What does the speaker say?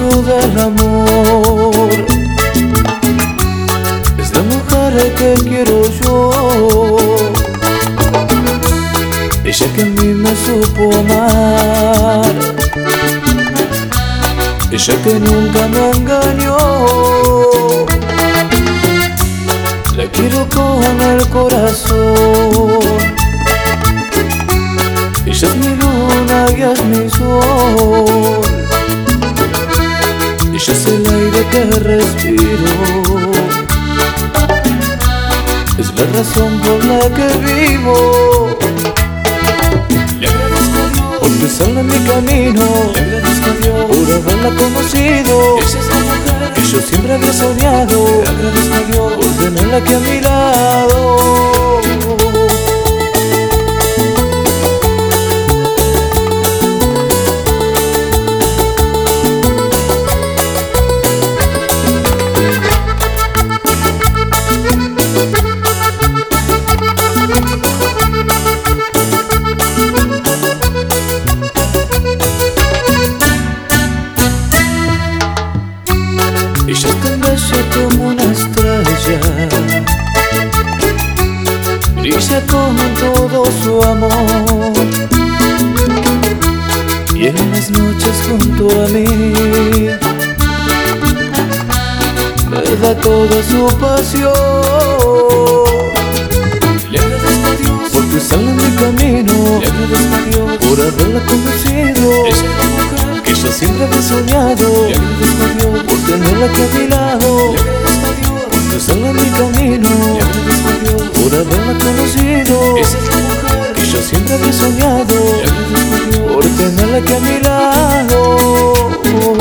hermoso del amor. Es la mujer que quiero yo, ella que a mí me supo amar, ella que nunca me engañó. La quiero con el corazón, ella es mi luna y es mi sol, ella es el aire que respiro, es la razón por la que vivo. Le agradezco a Dios porque sale en mi camino, le agradezco a Dios por haberla conocido. Ella es la mujer que yo siempre había soñado, le agradezco a Dios por tenerla aquí a mi lado. Ella es tan bella como una estrella, brilla con todo su amor, y en las noches junto a mí me da toda su pasión. Le agradezco a Dios porque sale en mi camino, le agradezco a Dios por haberla conocido. Ella es la mujer que yo siempre había soñado, le agradezco a Dios por tenerla aquí a mi lado. Le agradezco a Dios porque sale en mi camino, le agradezco a Dios por haberla conocido. Esa es la mujer que yo siempre había soñado, le agradezco a Dios por tenerla aquí a mi lado.